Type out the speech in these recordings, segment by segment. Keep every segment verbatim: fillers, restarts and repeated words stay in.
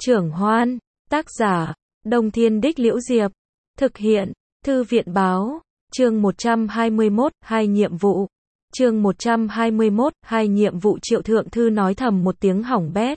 Trưởng Hoan, tác giả, Đông Thiên Đích Liễu Diệp, thực hiện, Thư viện Báo, chương một trăm hai mươi mốt, hai nhiệm vụ, chương một trăm hai mươi mốt, hai nhiệm vụ. Triệu Thượng Thư nói thầm một tiếng hỏng bét.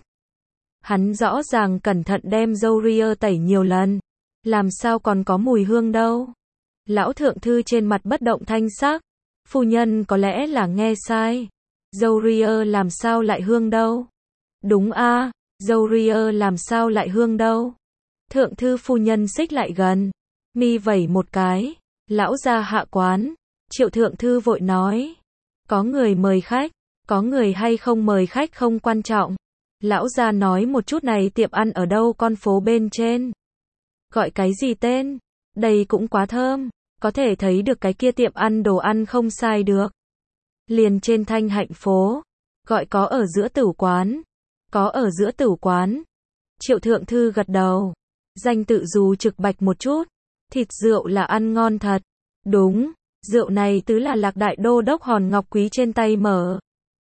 Hắn rõ ràng cẩn thận đem dâu ria tẩy nhiều lần, làm sao còn có mùi hương đâu. Lão Thượng Thư trên mặt bất động thanh sắc, phu nhân có lẽ là nghe sai, dâu ria làm sao lại hương đâu. Đúng a, dâu ria làm sao lại hương đâu. Thượng Thư phu nhân xích lại gần, mi vẩy một cái, lão gia hạ quán. Triệu Thượng Thư vội nói, có người mời khách, có người hay không mời khách không quan trọng. Lão gia nói một chút, này tiệm ăn ở đâu, con phố bên trên. Gọi cái gì tên? Đây cũng quá thơm, có thể thấy được cái kia tiệm ăn đồ ăn không sai được. Liền trên Thanh Hạnh phố, gọi có ở giữa Tửu quán. Có ở giữa Tửu quán. Triệu Thượng Thư gật đầu, danh tự dù trực bạch một chút, thịt rượu là ăn ngon thật. Đúng, rượu này tứ là Lạc Đại Đô Đốc hòn ngọc quý trên tay mở.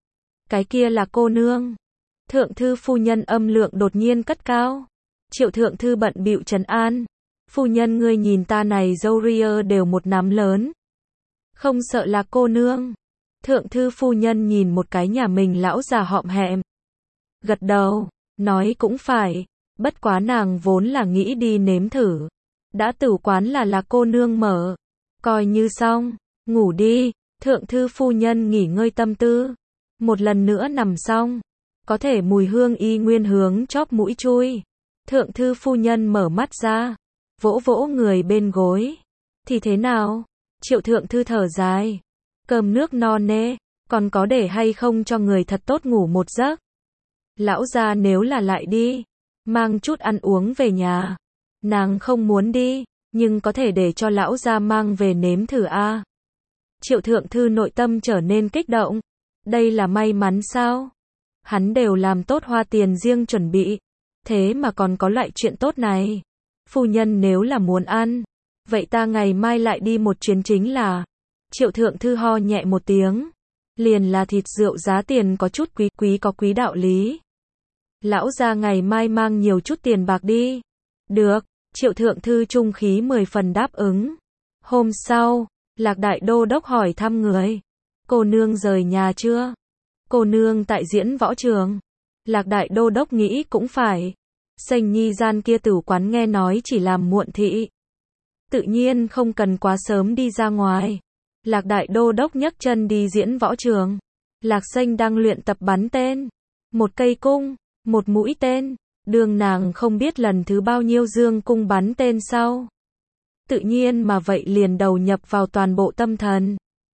Cái kia là cô nương. Thượng Thư phu nhân âm lượng đột nhiên cất cao. Triệu Thượng Thư bận bịu trấn an, phu nhân ngươi nhìn ta này dâu ria đều một nắm lớn, không sợ là cô nương. Thượng Thư phu nhân nhìn một cái nhà mình lão già họm hẹm, gật đầu, nói cũng phải, bất quá nàng vốn là nghĩ đi nếm thử. Đã Tửu quán là là cô nương mở, coi như xong, ngủ đi. Thượng Thư phu nhân nghỉ ngơi tâm tư, một lần nữa nằm xong, có thể mùi hương y nguyên hướng chóp mũi chui. Thượng Thư phu nhân mở mắt ra, vỗ vỗ người bên gối. Thì thế nào? Triệu Thượng Thư thở dài, cơm nước no nê, còn có để hay không cho người thật tốt ngủ một giấc. Lão gia nếu là lại đi, mang chút ăn uống về nhà. Nàng không muốn đi, nhưng có thể để cho lão gia mang về nếm thử a. Triệu Thượng Thư nội tâm trở nên kích động. Đây là may mắn sao? Hắn đều làm tốt hoa tiền riêng chuẩn bị, thế mà còn có loại chuyện tốt này. Phu nhân nếu là muốn ăn, vậy ta ngày mai lại đi một chuyến chính là. Triệu Thượng Thư ho nhẹ một tiếng, liền là thịt rượu giá tiền có chút quý, quý có quý đạo lý. Lão gia ngày mai mang nhiều chút tiền bạc đi. Được, Triệu Thượng Thư trung khí mười phần đáp ứng. Hôm sau, Lạc Đại Đô Đốc hỏi thăm người. Cô nương rời nhà chưa? Cô nương tại diễn võ trường. Lạc Đại Đô Đốc nghĩ cũng phải. Sành nhi gian kia Tửu quán nghe nói chỉ làm muộn thị, tự nhiên không cần quá sớm đi ra ngoài. Lạc Đại Đô Đốc nhấc chân đi diễn võ trường. Lạc Sanh đang luyện tập bắn tên. Một cây cung, một mũi tên. Đường nàng không biết lần thứ bao nhiêu dương cung bắn tên sau. Tự nhiên mà vậy liền đầu nhập vào toàn bộ tâm thần.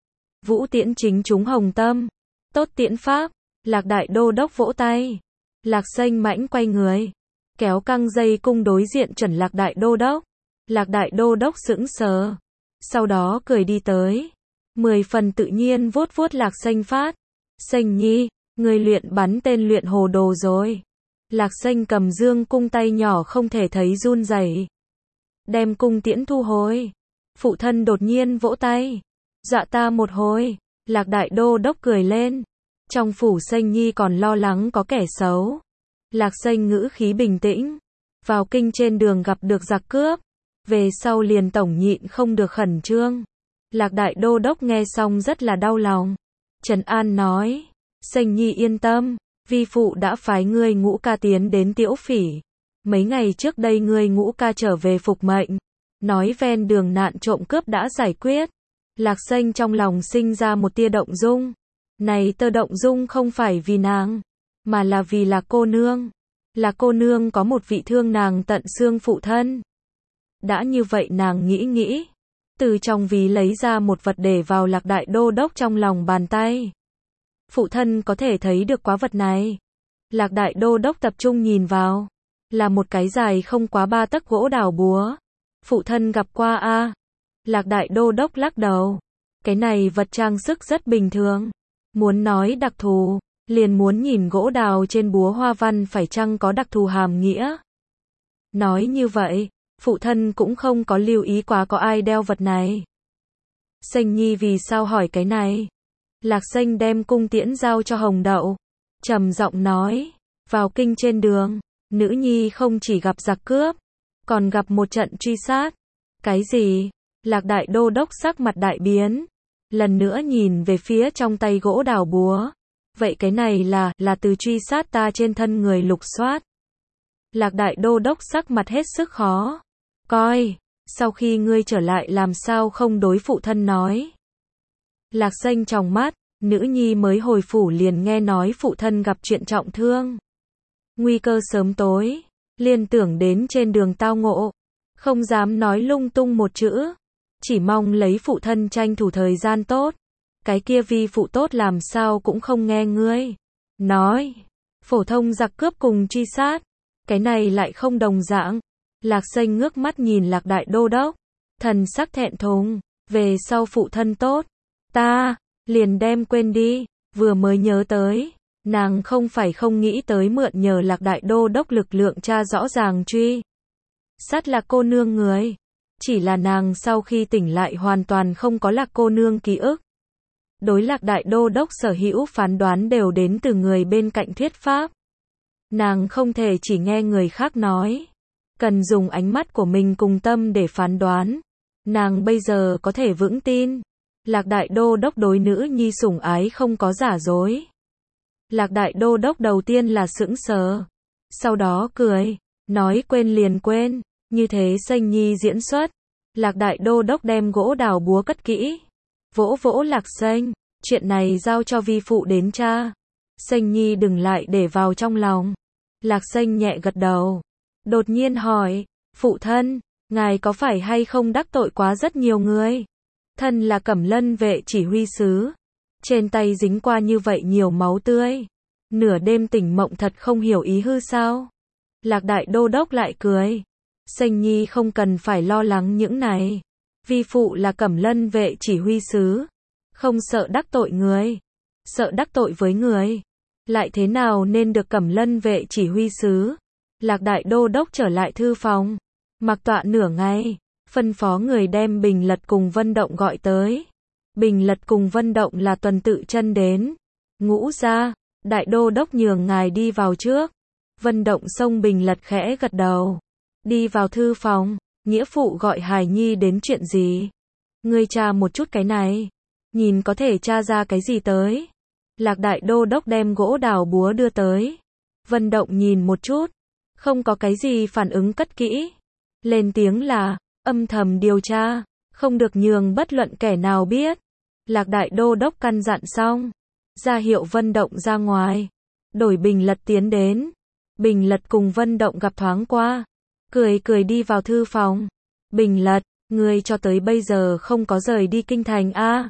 Vũ tiễn chính chúng hồng tâm. Tốt tiễn pháp. Lạc Đại Đô Đốc vỗ tay. Lạc Sanh mãnh quay người, kéo căng dây cung đối diện chuẩn Lạc Đại Đô Đốc. Lạc Đại Đô Đốc sững sờ, sau đó cười đi tới, mười phần tự nhiên vuốt vuốt Lạc Sanh phát. Sanh nhi, người luyện bắn tên luyện hồ đồ rồi. Lạc Sanh cầm dương cung tay nhỏ không thể thấy run rẩy, đem cung tiễn thu hồi. Phụ thân đột nhiên vỗ tay, dọa ta một hồi. Lạc Đại Đô Đốc cười lên, trong phủ Sanh nhi còn lo lắng có kẻ xấu. Lạc Sanh ngữ khí bình tĩnh, vào kinh trên đường gặp được giặc cướp, về sau liền tổng nhịn không được khẩn trương. Lạc Đại Đô Đốc nghe xong rất là đau lòng, trấn an nói, Sanh nhi yên tâm, vi phụ đã phái ngươi Ngũ ca tiến đến Tiễu Phỉ. Mấy ngày trước đây ngươi Ngũ ca trở về phục mệnh, nói ven đường nạn trộm cướp đã giải quyết. Lạc Sanh trong lòng sinh ra một tia động dung. Này tơ động dung không phải vì nàng, mà là vì là cô nương. Là cô nương có một vị thương nàng tận xương phụ thân. Đã như vậy nàng nghĩ nghĩ, từ trong ví lấy ra một vật để vào Lạc Đại Đô Đốc trong lòng bàn tay. Phụ thân có thể thấy được quá vật này. Lạc Đại Đô Đốc tập trung nhìn vào, là một cái dài không quá ba tấc gỗ đào búa. Phụ thân gặp qua a? À? Lạc Đại Đô Đốc lắc đầu, cái này vật trang sức rất bình thường. Muốn nói đặc thù, liền muốn nhìn gỗ đào trên búa hoa văn phải chăng có đặc thù hàm nghĩa. Nói như vậy, phụ thân cũng không có lưu ý quá có ai đeo vật này. Sanh nhi vì sao hỏi cái này? Lạc Sanh đem cung tiễn giao cho Hồng Đậu, trầm giọng nói, vào kinh trên đường, Nữ nhi không chỉ gặp giặc cướp, còn gặp một trận truy sát. Cái gì? Lạc đại đô đốc sắc mặt đại biến. Lần nữa nhìn về phía trong tay gỗ đào búa. Vậy cái này là, là từ truy sát ta trên thân người lục soát. Lạc đại đô đốc sắc mặt hết sức khó coi. Sau khi ngươi trở lại làm sao không đối phụ thân nói. Lạc Xanh tròng mắt, nữ nhi mới hồi phủ liền nghe nói phụ thân gặp chuyện trọng thương. Nguy cơ sớm tối, liên tưởng đến trên đường tao ngộ. Không dám nói lung tung một chữ. Chỉ mong lấy phụ thân tranh thủ thời gian tốt. Cái kia vi phụ tốt làm sao cũng không nghe ngươi nói. Phổ thông giặc cướp cùng truy sát. Cái này lại không đồng dạng. Lạc Xanh ngước mắt nhìn Lạc đại đô đốc. Thần sắc thẹn thùng. Về sau phụ thân tốt. Ta, liền đem quên đi. Vừa mới nhớ tới. Nàng không phải không nghĩ tới mượn nhờ Lạc đại đô đốc lực lượng tra rõ ràng truy sát Lạc cô nương người. Chỉ là nàng sau khi tỉnh lại hoàn toàn không có Lạc cô nương ký ức. Đối Lạc đại đô đốc sở hữu phán đoán đều đến từ người bên cạnh thuyết pháp. Nàng không thể chỉ nghe người khác nói. Cần dùng ánh mắt của mình cùng tâm để phán đoán. Nàng bây giờ có thể vững tin. Lạc đại đô đốc đối nữ nhi sủng ái không có giả dối. Lạc đại đô đốc đầu tiên là sững sờ. Sau đó cười. Nói quên liền quên. Như thế Xanh nhi diễn xuất. Lạc đại đô đốc đem gỗ đào búa cất kỹ. Vỗ vỗ Lạc Xanh. Chuyện này giao cho vi phụ đến cha. Xanh nhi đừng lại để vào trong lòng. Lạc Xanh nhẹ gật đầu. Đột nhiên hỏi. Phụ thân, ngài có phải hay không đắc tội quá rất nhiều người? Thân là Cẩm Lân vệ chỉ huy sứ. Trên tay dính qua như vậy nhiều máu tươi. Nửa đêm tỉnh mộng thật không hiểu ý hư sao? Lạc đại đô đốc lại cười. Xanh nhi không cần phải lo lắng những này. Vi phụ là Cẩm Lân vệ chỉ huy sứ. Không sợ đắc tội người. Sợ đắc tội với người. Lại thế nào nên được Cẩm Lân vệ chỉ huy sứ? Lạc đại đô đốc trở lại thư phòng. Mặc tọa nửa ngày. Phân phó người đem Bình Lật cùng Vân Động gọi tới. Bình Lật cùng Vân Động là tuần tự chân đến. Ngũ ra. Đại đô đốc nhường ngài đi vào trước. Vân Động xông Bình Lật khẽ gật đầu. Đi vào thư phòng. Nghĩa phụ gọi Hải Nhi đến chuyện gì? Ngươi tra một chút cái này. Nhìn có thể tra ra cái gì tới. Lạc đại đô đốc đem gỗ đào búa đưa tới. Vân Động nhìn một chút. Không có cái gì phản ứng cất kỹ. Lên tiếng là, âm thầm điều tra. Không được nhường bất luận kẻ nào biết. Lạc đại đô đốc căn dặn xong. Ra hiệu Vân Động ra ngoài. Đổi Bình Lật tiến đến. Bình Lật cùng Vân Động gặp thoáng qua. Cười cười đi vào thư phòng. Bình Lật, ngươi cho tới bây giờ không có rời đi kinh thành a? À?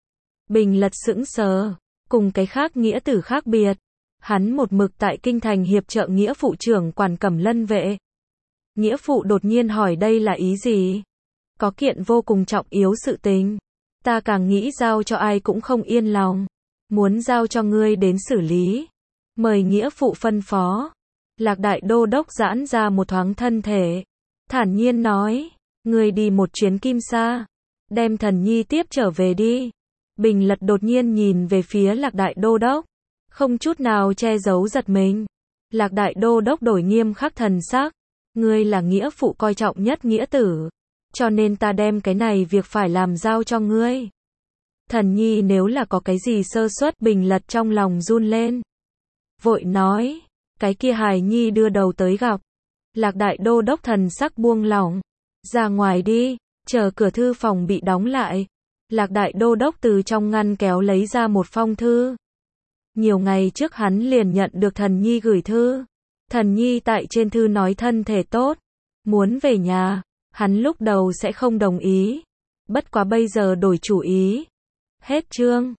Bình Lật sững sờ. Cùng cái khác nghĩa tử khác biệt. Hắn một mực tại kinh thành hiệp trợ nghĩa phụ trưởng quản Cẩm Lân vệ. Nghĩa phụ đột nhiên hỏi đây là ý gì? Có kiện vô cùng trọng yếu sự tình. Ta càng nghĩ giao cho ai cũng không yên lòng. Muốn giao cho ngươi đến xử lý. Mời nghĩa phụ phân phó. Lạc đại đô đốc giãn ra một thoáng thân thể. Thản nhiên nói. Ngươi đi một chuyến Kim Sa. Đem thần nhi tiếp trở về đi. Bình Lật đột nhiên nhìn về phía Lạc đại đô đốc. Không chút nào che giấu giật mình. Lạc đại đô đốc đổi nghiêm khắc thần sắc. Ngươi là nghĩa phụ coi trọng nhất nghĩa tử. Cho nên ta đem cái này việc phải làm giao cho ngươi. Thần nhi nếu là có cái gì sơ suất, Bình Lật trong lòng run lên. Vội nói. Cái kia hài nhi đưa đầu tới gặp. Lạc đại đô đốc thần sắc buông lỏng. Ra ngoài đi. Chờ cửa thư phòng bị đóng lại. Lạc đại đô đốc từ trong ngăn kéo lấy ra một phong thư. Nhiều ngày trước hắn liền nhận được thần nhi gửi thư. Thần nhi tại trên thư nói thân thể tốt. Muốn về nhà. Hắn lúc đầu sẽ không đồng ý. Bất quá bây giờ đổi chủ ý. Hết chương.